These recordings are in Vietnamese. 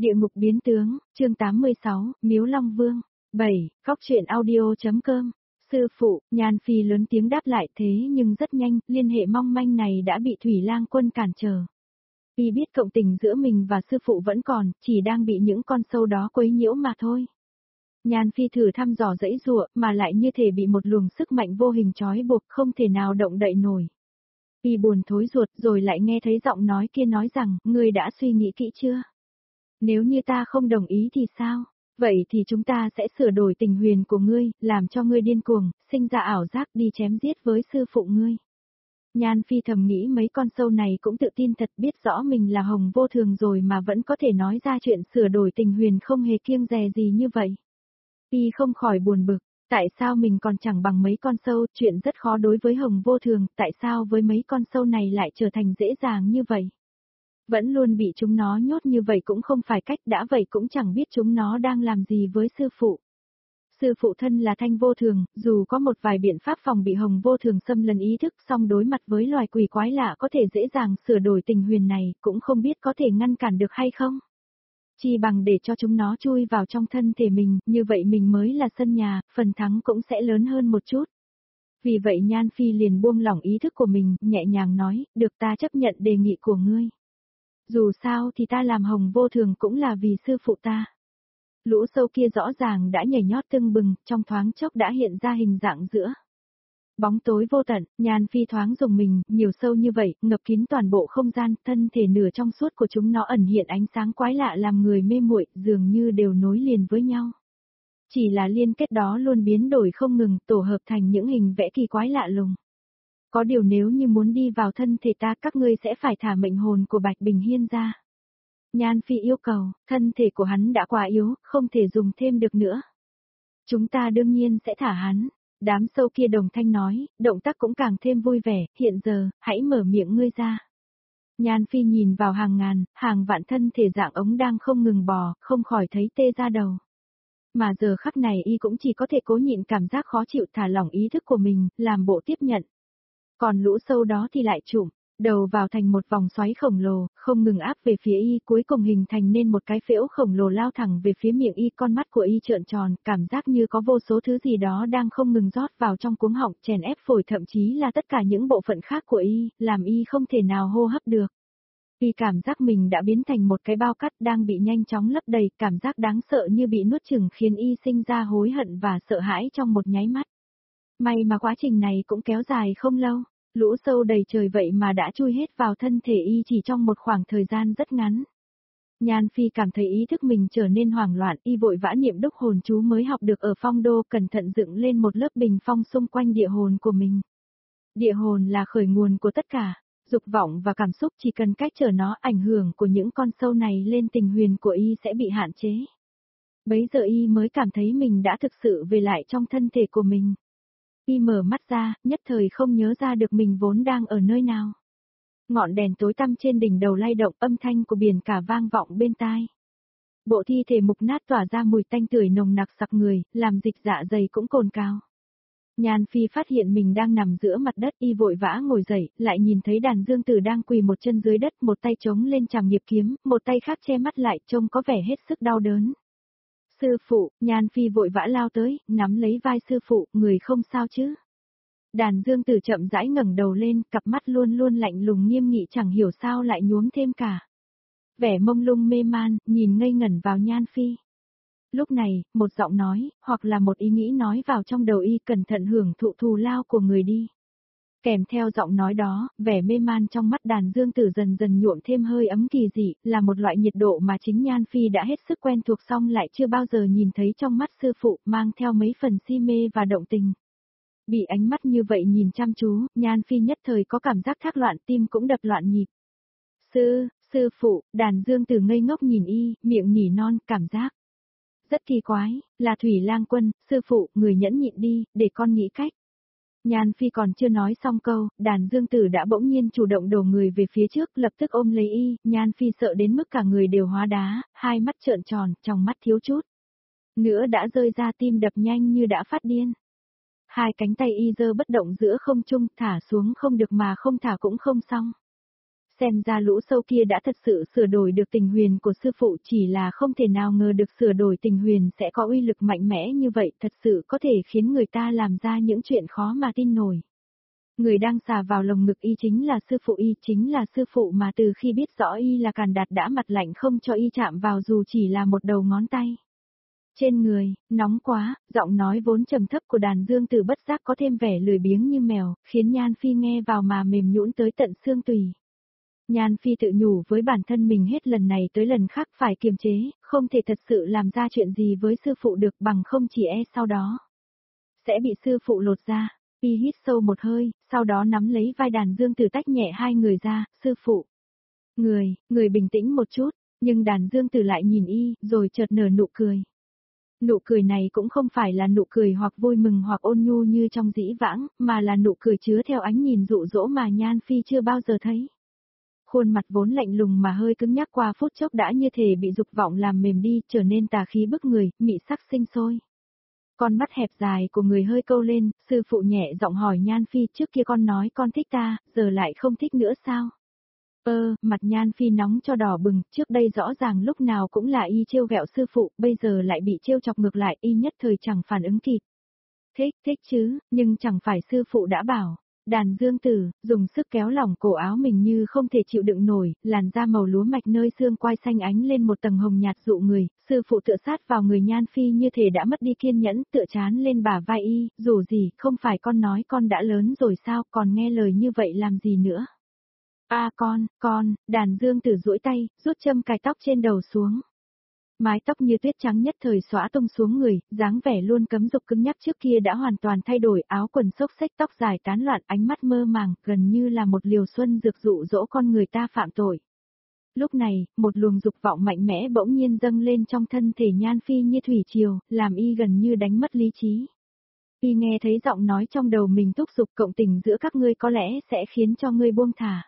Địa ngục biến tướng, chương 86, Miếu Long Vương. 7. Cóc truyện audio.com. Sư phụ, Nhan Phi lớn tiếng đáp lại thế nhưng rất nhanh, liên hệ mong manh này đã bị Thủy Lang Quân cản trở. Y biết cộng tình giữa mình và sư phụ vẫn còn, chỉ đang bị những con sâu đó quấy nhiễu mà thôi. Nhan Phi thử thăm dò dãy dụa, mà lại như thể bị một luồng sức mạnh vô hình trói buộc không thể nào động đậy nổi. Y buồn thối ruột rồi lại nghe thấy giọng nói kia nói rằng, ngươi đã suy nghĩ kỹ chưa? Nếu như ta không đồng ý thì sao? Vậy thì chúng ta sẽ sửa đổi tình huyền của ngươi, làm cho ngươi điên cuồng, sinh ra ảo giác đi chém giết với sư phụ ngươi. Nhan Phi thầm nghĩ mấy con sâu này cũng tự tin thật, biết rõ mình là Hồng Vô Thường rồi mà vẫn có thể nói ra chuyện sửa đổi tình huyền không hề kiêng dè gì như vậy. Y không khỏi buồn bực, tại sao mình còn chẳng bằng mấy con sâu, chuyện rất khó đối với Hồng Vô Thường, tại sao với mấy con sâu này lại trở thành dễ dàng như vậy? Vẫn luôn bị chúng nó nhốt như vậy cũng không phải cách, đã vậy cũng chẳng biết chúng nó đang làm gì với sư phụ. Sư phụ thân là Thanh Vô Thường, dù có một vài biện pháp phòng bị Hồng Vô Thường xâm lấn ý thức, song đối mặt với loài quỷ quái lạ có thể dễ dàng sửa đổi tình huyền này, cũng không biết có thể ngăn cản được hay không. Chỉ bằng để cho chúng nó chui vào trong thân thể mình, như vậy mình mới là sân nhà, phần thắng cũng sẽ lớn hơn một chút. Vì vậy Nhan Phi liền buông lỏng ý thức của mình, nhẹ nhàng nói, được, ta chấp nhận đề nghị của ngươi. Dù sao thì ta làm Hồng Vô Thường cũng là vì sư phụ ta. Lũ sâu kia rõ ràng đã nhảy nhót tưng bừng, trong thoáng chốc đã hiện ra hình dạng giữa bóng tối vô tận. Nhan Phi thoáng dùng mình, nhiều sâu như vậy, ngập kín toàn bộ không gian, thân thể nửa trong suốt của chúng nó ẩn hiện ánh sáng quái lạ làm người mê muội, dường như đều nối liền với nhau. Chỉ là liên kết đó luôn biến đổi không ngừng, tổ hợp thành những hình vẽ kỳ quái lạ lùng. Có điều nếu như muốn đi vào thân thể ta, các ngươi sẽ phải thả mệnh hồn của Bạch Bình Hiên ra. Nhan Phi yêu cầu, thân thể của hắn đã quá yếu, không thể dùng thêm được nữa. Chúng ta đương nhiên sẽ thả hắn. Đám sâu kia đồng thanh nói, động tác cũng càng thêm vui vẻ, hiện giờ, hãy mở miệng ngươi ra. Nhan Phi nhìn vào hàng ngàn, hàng vạn thân thể dạng ống đang không ngừng bò, không khỏi thấy tê ra đầu. Mà giờ khắc này y cũng chỉ có thể cố nhịn cảm giác khó chịu, thả lỏng ý thức của mình, làm bộ tiếp nhận. Còn lũ sâu đó thì lại trụm đầu vào thành một vòng xoáy khổng lồ, không ngừng áp về phía y, cuối cùng hình thành nên một cái phễu khổng lồ lao thẳng về phía miệng y, con mắt của y trợn tròn, cảm giác như có vô số thứ gì đó đang không ngừng rót vào trong cuống họng, chèn ép phổi, thậm chí là tất cả những bộ phận khác của y, làm y không thể nào hô hấp được. Y cảm giác mình đã biến thành một cái bao cát đang bị nhanh chóng lấp đầy, cảm giác đáng sợ như bị nuốt chửng khiến y sinh ra hối hận và sợ hãi trong một nháy mắt. May mà quá trình này cũng kéo dài không lâu. Lũ sâu đầy trời vậy mà đã chui hết vào thân thể y chỉ trong một khoảng thời gian rất ngắn. Nhan Phi cảm thấy ý thức mình trở nên hoảng loạn, y vội vã niệm đúc hồn chú mới học được ở phong đô, cẩn thận dựng lên một lớp bình phong xung quanh địa hồn của mình. Địa hồn là khởi nguồn của tất cả, dục vọng và cảm xúc, chỉ cần cách trở nó, ảnh hưởng của những con sâu này lên tình huyền của y sẽ bị hạn chế. Bấy giờ y mới cảm thấy mình đã thực sự về lại trong thân thể của mình. Y mở mắt ra, nhất thời không nhớ ra được mình vốn đang ở nơi nào. Ngọn đèn tối tăm trên đỉnh đầu lay động, âm thanh của biển cả vang vọng bên tai. Bộ thi thể mục nát tỏa ra mùi tanh tưởi nồng nặc sặc người, làm dịch dạ dày cũng cồn cào. Nhan Phi phát hiện mình đang nằm giữa mặt đất, y vội vã ngồi dậy, lại nhìn thấy Đàn Dương Tử đang quỳ một chân dưới đất, một tay chống lên trảm nghiệp kiếm, một tay khác che mắt lại, trông có vẻ hết sức đau đớn. Sư phụ, Nhan Phi vội vã lao tới, nắm lấy vai sư phụ, người không sao chứ? Đàn Dương Tử chậm rãi ngẩng đầu lên, cặp mắt luôn luôn lạnh lùng nghiêm nghị, chẳng hiểu sao lại nhuốm thêm cả vẻ mông lung mê man, nhìn ngây ngẩn vào Nhan Phi. Lúc này, một giọng nói, hoặc là một ý nghĩ nói vào trong đầu y, cẩn thận hưởng thụ thù lao của người đi. Kèm theo giọng nói đó, vẻ mê man trong mắt Đàn Dương Tử dần dần nhuộm thêm hơi ấm kỳ dị, là một loại nhiệt độ mà chính Nhan Phi đã hết sức quen thuộc, song lại chưa bao giờ nhìn thấy trong mắt sư phụ, mang theo mấy phần si mê và động tình. Bị ánh mắt như vậy nhìn chăm chú, Nhan Phi nhất thời có cảm giác thác loạn, tim cũng đập loạn nhịp. Sư phụ, Đàn Dương Tử ngây ngốc nhìn y, miệng nỉ non, cảm giác rất kỳ quái, là Thủy Lang Quân, sư phụ, người nhẫn nhịn đi, để con nghĩ cách. Nhan Phi còn chưa nói xong câu, Đàn Dương Tử đã bỗng nhiên chủ động đổ người về phía trước, lập tức ôm lấy y, Nhan Phi sợ đến mức cả người đều hóa đá, hai mắt trợn tròn, trong mắt thiếu chút nữa đã rơi ra, tim đập nhanh như đã phát điên. Hai cánh tay y giơ bất động giữa không trung, thả xuống không được mà không thả cũng không xong. Xem ra lũ sâu kia đã thật sự sửa đổi được tình huyền của sư phụ, chỉ là không thể nào ngờ được sửa đổi tình huyền sẽ có uy lực mạnh mẽ như vậy, thật sự có thể khiến người ta làm ra những chuyện khó mà tin nổi. Người đang xà vào lồng ngực y chính là sư phụ y, chính là sư phụ mà từ khi biết rõ y là Càn Đạt đã mặt lạnh không cho y chạm vào dù chỉ là một đầu ngón tay. Trên người, nóng quá, giọng nói vốn trầm thấp của Đàn Dương Tử bất giác có thêm vẻ lười biếng như mèo, khiến Nhan Phi nghe vào mà mềm nhũn tới tận xương tủy. Nhan Phi tự nhủ với bản thân mình hết lần này tới lần khác phải kiềm chế, không thể thật sự làm ra chuyện gì với sư phụ được, bằng không chỉ sau đó sẽ bị sư phụ lột ra. Y hít sâu một hơi, sau đó nắm lấy vai Đàn Dương Tử tách nhẹ hai người ra, sư phụ. Người bình tĩnh một chút, nhưng Đàn Dương Tử lại nhìn y, rồi chợt nở nụ cười. Nụ cười này cũng không phải là nụ cười hoặc vui mừng hoặc ôn nhu như trong dĩ vãng, mà là nụ cười chứa theo ánh nhìn dụ dỗ mà Nhan Phi chưa bao giờ thấy. Khuôn mặt vốn lạnh lùng mà hơi cứng nhắc qua phút chốc đã như thể bị dục vọng làm mềm đi, trở nên tà khí bức người, mị sắc sinh sôi. Con mắt hẹp dài của người hơi câu lên, sư phụ nhẹ giọng hỏi Nhan Phi, trước kia con nói con thích ta, giờ lại không thích nữa sao? Mặt Nhan Phi nóng cho đỏ bừng, trước đây rõ ràng lúc nào cũng là y trêu ghẹo sư phụ, bây giờ lại bị trêu chọc ngược lại, y nhất thời chẳng phản ứng kịp. Thích chứ, nhưng chẳng phải sư phụ đã bảo. Đàn Dương Tử, dùng sức kéo lỏng cổ áo mình như không thể chịu đựng nổi, làn da màu lúa mạch nơi xương quai xanh ánh lên một tầng hồng nhạt dụ người, sư phụ tựa sát vào người Nhan Phi như thể đã mất đi kiên nhẫn, tựa chán lên bả vai y, dù gì, không phải con nói con đã lớn rồi sao, còn nghe lời như vậy làm gì nữa. Đàn Dương Tử duỗi tay, rút châm cài tóc trên đầu xuống. Mái tóc như tuyết trắng nhất thời xõa tung xuống người, dáng vẻ luôn cấm dục cứng nhắc trước kia đã hoàn toàn thay đổi, áo quần xốc xếch tóc dài tán loạn, ánh mắt mơ màng, gần như là một liều xuân dược dụ dỗ con người ta phạm tội. Lúc này, một luồng dục vọng mạnh mẽ bỗng nhiên dâng lên trong thân thể Nhan Phi như thủy triều, làm y gần như đánh mất lý trí. Y nghe thấy giọng nói trong đầu mình thúc giục, cộng tình giữa các ngươi có lẽ sẽ khiến cho ngươi buông thả.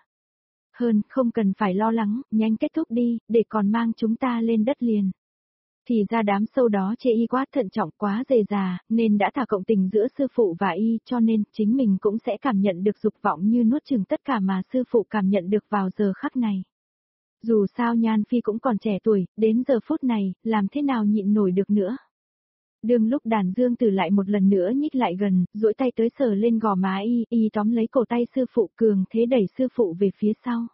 Không cần phải lo lắng, nhanh kết thúc đi, để còn mang chúng ta lên đất liền. Thì ra đám sâu đó chê y quá thận trọng, quá dè dà, nên đã thả cộng tình giữa sư phụ và y, cho nên chính mình cũng sẽ cảm nhận được dục vọng như nuốt chửng tất cả mà sư phụ cảm nhận được vào giờ khắc này. Dù sao Nhan Phi cũng còn trẻ tuổi, đến giờ phút này, làm thế nào nhịn nổi được nữa. Đương lúc Đàn Dương Tử lại một lần nữa nhích lại gần, duỗi tay tới sờ lên gò má y tóm lấy cổ tay sư phụ, cường thế đẩy sư phụ về phía sau.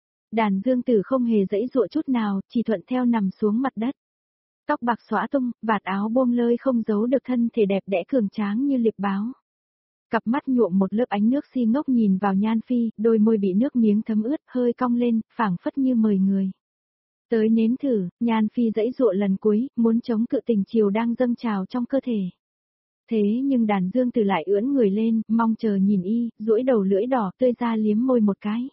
Đàn Dương Tử không hề giãy giụa chút nào, chỉ thuận theo nằm xuống mặt đất. Tóc bạc xõa tung, vạt áo buông lơi không giấu được thân thể đẹp đẽ cường tráng như liệp báo. Cặp mắt nhuộm một lớp ánh nước si ngốc nhìn vào Nhan Phi, đôi môi bị nước miếng thấm ướt, hơi cong lên, phảng phất như mời người. Tới nếm thử, Nhan Phi giãy giụa lần cuối, muốn chống cự tình chiều đang dâng trào trong cơ thể. Thế nhưng Đàn Dương Tử lại ưỡn người lên, mong chờ nhìn y, duỗi đầu lưỡi đỏ tươi ra liếm môi một cái.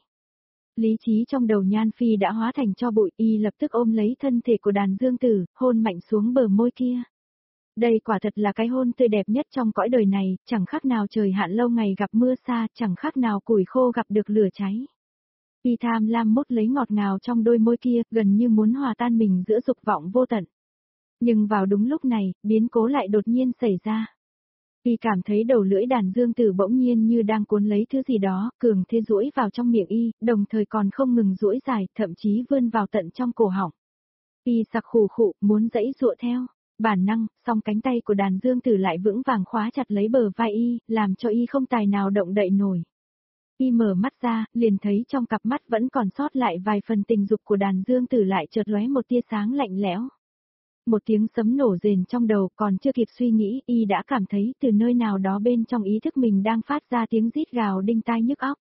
Lý trí trong đầu Nhan Phi đã hóa thành tro bụi, y lập tức ôm lấy thân thể của Đàn Dương Tử, hôn mạnh xuống bờ môi kia. Đây quả thật là cái hôn tươi đẹp nhất trong cõi đời này, chẳng khác nào trời hạn lâu ngày gặp mưa xa, chẳng khác nào củi khô gặp được lửa cháy. Y tham lam mút lấy ngọt ngào trong đôi môi kia, gần như muốn hòa tan mình giữa dục vọng vô tận. Nhưng vào đúng lúc này, biến cố lại đột nhiên xảy ra. Y cảm thấy đầu lưỡi Đàn Dương Tử bỗng nhiên như đang cuốn lấy thứ gì đó, cường thế duỗi vào trong miệng y, đồng thời còn không ngừng duỗi dài, thậm chí vươn vào tận trong cổ họng. Y sặc khù khụ, muốn giãy giụa theo. Bản năng, song cánh tay của Đàn Dương Tử lại vững vàng khóa chặt lấy bờ vai y, làm cho y không tài nào động đậy nổi. Y mở mắt ra, liền thấy trong cặp mắt vẫn còn sót lại vài phần tình dục của Đàn Dương Tử lại chợt lóe một tia sáng lạnh lẽo. Một tiếng sấm nổ rền trong đầu, còn chưa kịp suy nghĩ, y đã cảm thấy từ nơi nào đó bên trong ý thức mình đang phát ra tiếng rít gào đinh tai nhức óc.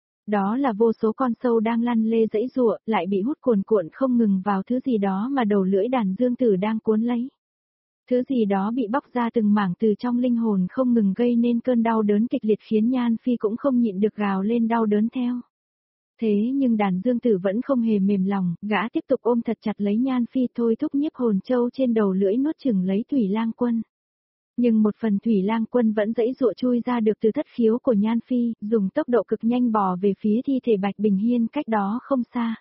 Đó là vô số con sâu đang lăn lê giãy giụa, lại bị hút cuồn cuộn không ngừng vào thứ gì đó mà đầu lưỡi Đàn Dương Tử đang cuốn lấy. Thứ gì đó bị bóc ra từng mảng từ trong linh hồn không ngừng gây nên cơn đau đớn kịch liệt khiến Nhan Phi cũng không nhịn được gào lên đau đớn theo. Thế nhưng Đàn Dương Tử vẫn không hề mềm lòng, gã tiếp tục ôm thật chặt lấy Nhan Phi thôi thúc nhiếp hồn châu trên đầu lưỡi nuốt chửng lấy Thủy Lang Quân. Nhưng một phần Thủy Lang Quân vẫn giãy giụa chui ra được từ thất khiếu của Nhan Phi, dùng tốc độ cực nhanh bò về phía thi thể Bạch Bình Hiên cách đó không xa.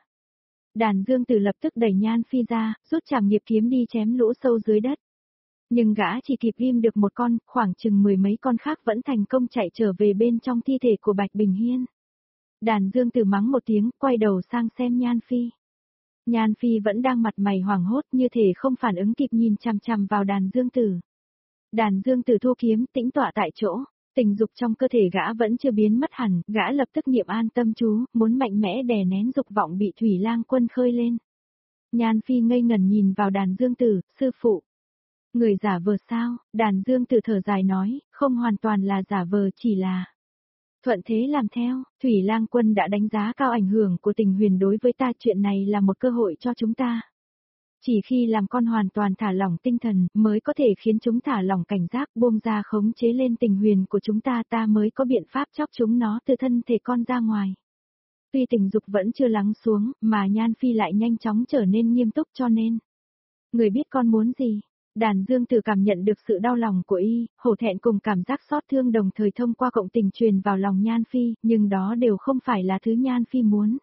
Đàn Dương Tử lập tức đẩy Nhan Phi ra, rút trảm nghiệp kiếm đi chém lũ sâu dưới đất. Nhưng gã chỉ kịp ghim được một con, khoảng chừng mười mấy con khác vẫn thành công chạy trở về bên trong thi thể của Bạch Bình Hiên. Đàn Dương Tử mắng một tiếng, quay đầu sang xem Nhan Phi. Nhan Phi vẫn đang mặt mày hoảng hốt như thể không phản ứng kịp nhìn chằm chằm vào đàn Dương Tử. Đàn Dương Tử thu kiếm tĩnh tọa tại chỗ, tình dục trong cơ thể gã vẫn chưa biến mất hẳn, gã lập tức niệm an tâm chú, muốn mạnh mẽ đè nén dục vọng bị Thủy Lang Quân khơi lên. Nhan Phi ngây ngẩn nhìn vào đàn Dương Tử, sư phụ. Người giả vờ sao? Đàn Dương Tử thở dài nói, không hoàn toàn là giả vờ, chỉ là thuận thế làm theo. Thủy Lang Quân đã đánh giá cao ảnh hưởng của Tình Huyền đối với ta, chuyện này là một cơ hội cho chúng ta. Chỉ khi làm con hoàn toàn thả lỏng tinh thần mới có thể khiến chúng thả lỏng cảnh giác, buông ra khống chế lên Tình Huyền của chúng ta, ta mới có biện pháp chóc chúng nó từ thân thể con ra ngoài. Tuy tình dục vẫn chưa lắng xuống, mà Nhan Phi lại nhanh chóng trở nên nghiêm túc, cho nên. Người biết con muốn gì? Đàn Dương Tử cảm nhận được sự đau lòng của y, hổ thẹn cùng cảm giác xót thương đồng thời thông qua cộng tình truyền vào lòng Nhan Phi, nhưng đó đều không phải là thứ Nhan Phi muốn.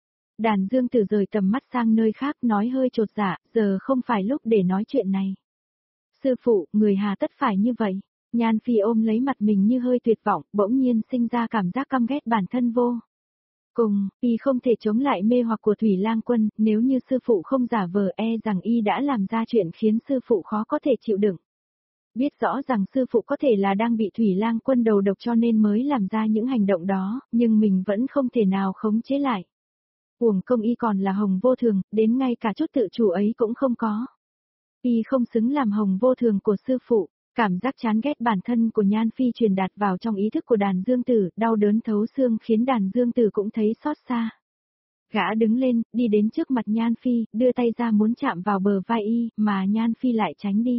Đàn Dương Tử rời tầm mắt sang nơi khác, nói hơi chột dạ, giờ không phải lúc để nói chuyện này. Sư phụ, người hà tất phải như vậy. Nhan Phi ôm lấy mặt mình như hơi tuyệt vọng, bỗng nhiên sinh ra cảm giác căm ghét bản thân vô cùng, y không thể chống lại mê hoặc của Thủy Lang Quân, nếu như sư phụ không giả vờ rằng y đã làm ra chuyện khiến sư phụ khó có thể chịu đựng. Biết rõ rằng sư phụ có thể là đang bị Thủy Lang Quân đầu độc cho nên mới làm ra những hành động đó, nhưng mình vẫn không thể nào khống chế lại. Uổng công y còn là Hồng Vô Thường, đến ngay cả chút tự chủ ấy cũng không có. Y không xứng làm Hồng Vô Thường của sư phụ. Cảm giác chán ghét bản thân của Nhan Phi truyền đạt vào trong ý thức của đàn Dương Tử, đau đớn thấu xương khiến đàn Dương Tử cũng thấy xót xa. Gã đứng lên, đi đến trước mặt Nhan Phi, đưa tay ra muốn chạm vào bờ vai y, mà Nhan Phi lại tránh đi.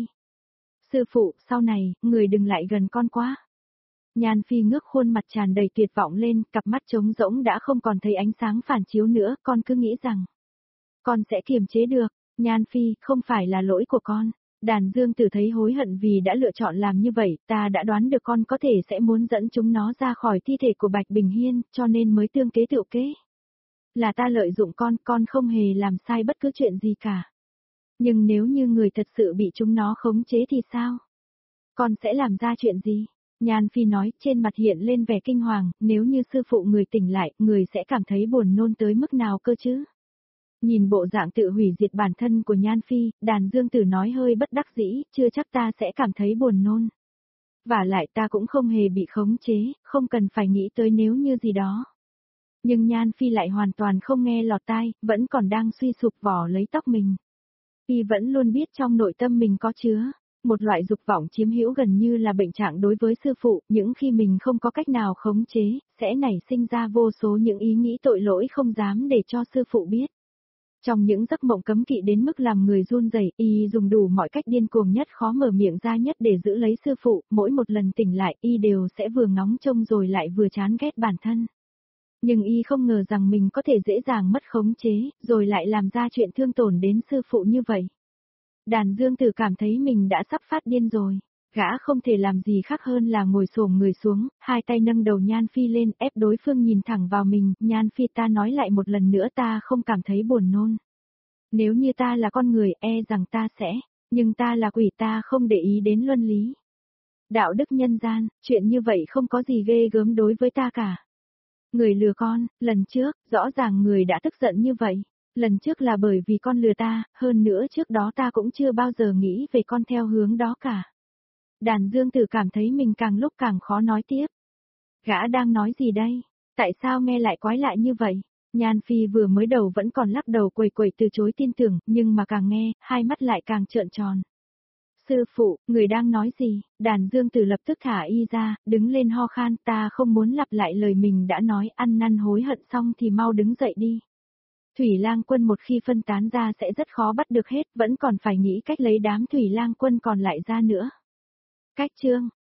Sư phụ, sau này, người đừng lại gần con quá. Nhan Phi ngước khuôn mặt tràn đầy tuyệt vọng lên, cặp mắt trống rỗng đã không còn thấy ánh sáng phản chiếu nữa, con cứ nghĩ rằng con sẽ kiềm chế được. Nhan Phi, không phải là lỗi của con. Đàn Dương Tử thấy hối hận vì đã lựa chọn làm như vậy, ta đã đoán được con có thể sẽ muốn dẫn chúng nó ra khỏi thi thể của Bạch Bình Hiên, cho nên mới tương kế tựu kế. Là ta lợi dụng con không hề làm sai bất cứ chuyện gì cả. Nhưng nếu như người thật sự bị chúng nó khống chế thì sao? Con sẽ làm ra chuyện gì? Nhan Phi nói, trên mặt hiện lên vẻ kinh hoàng, nếu như sư phụ người tỉnh lại, người sẽ cảm thấy buồn nôn tới mức nào cơ chứ? Nhìn bộ dạng tự hủy diệt bản thân của Nhan Phi, đàn Dương Tử nói hơi bất đắc dĩ, chưa chắc ta sẽ cảm thấy buồn nôn. Và lại ta cũng không hề bị khống chế, không cần phải nghĩ tới nếu như gì đó. Nhưng Nhan Phi lại hoàn toàn không nghe lọt tai, vẫn còn đang suy sụp vò lấy tóc mình. Y vẫn luôn biết trong nội tâm mình có chứa một loại dục vọng chiếm hữu gần như là bệnh trạng đối với sư phụ, những khi mình không có cách nào khống chế, sẽ nảy sinh ra vô số những ý nghĩ tội lỗi không dám để cho sư phụ biết. Trong những giấc mộng cấm kỵ đến mức làm người run rẩy, y dùng đủ mọi cách điên cuồng nhất khó mở miệng ra nhất để giữ lấy sư phụ, mỗi một lần tỉnh lại y đều sẽ vừa ngóng trông rồi lại vừa chán ghét bản thân. Nhưng y không ngờ rằng mình có thể dễ dàng mất khống chế, rồi lại làm ra chuyện thương tổn đến sư phụ như vậy. Đàn Dương Tử cảm thấy mình đã sắp phát điên rồi. Gã không thể làm gì khác hơn là ngồi xổm người xuống, hai tay nâng đầu Nhan Phi lên, ép đối phương nhìn thẳng vào mình. Nhan Phi, ta nói lại một lần nữa, ta không cảm thấy buồn nôn. Nếu như ta là con người, rằng ta sẽ, nhưng ta là quỷ, ta không để ý đến luân lý. Đạo đức nhân gian, chuyện như vậy không có gì ghê gớm đối với ta cả. Người lừa con, lần trước, rõ ràng người đã tức giận như vậy. Lần trước là bởi vì con lừa ta, hơn nữa trước đó ta cũng chưa bao giờ nghĩ về con theo hướng đó cả. Đàn Dương Tử cảm thấy mình càng lúc càng khó nói tiếp. Gã đang nói gì đây? Tại sao nghe lại quái lạ như vậy? Nhan Phi vừa mới đầu vẫn còn lắc đầu quẩy quẩy từ chối tin tưởng, nhưng mà càng nghe, hai mắt lại càng trợn tròn. Sư phụ, người đang nói gì? Đàn Dương Tử lập tức thả y ra, đứng lên ho khan, ta không muốn lặp lại lời mình đã nói, ăn năn hối hận xong thì mau đứng dậy đi. Thủy Lang Quân một khi phân tán ra sẽ rất khó bắt được hết, vẫn còn phải nghĩ cách lấy đám Thủy Lang Quân còn lại ra nữa. Cách chương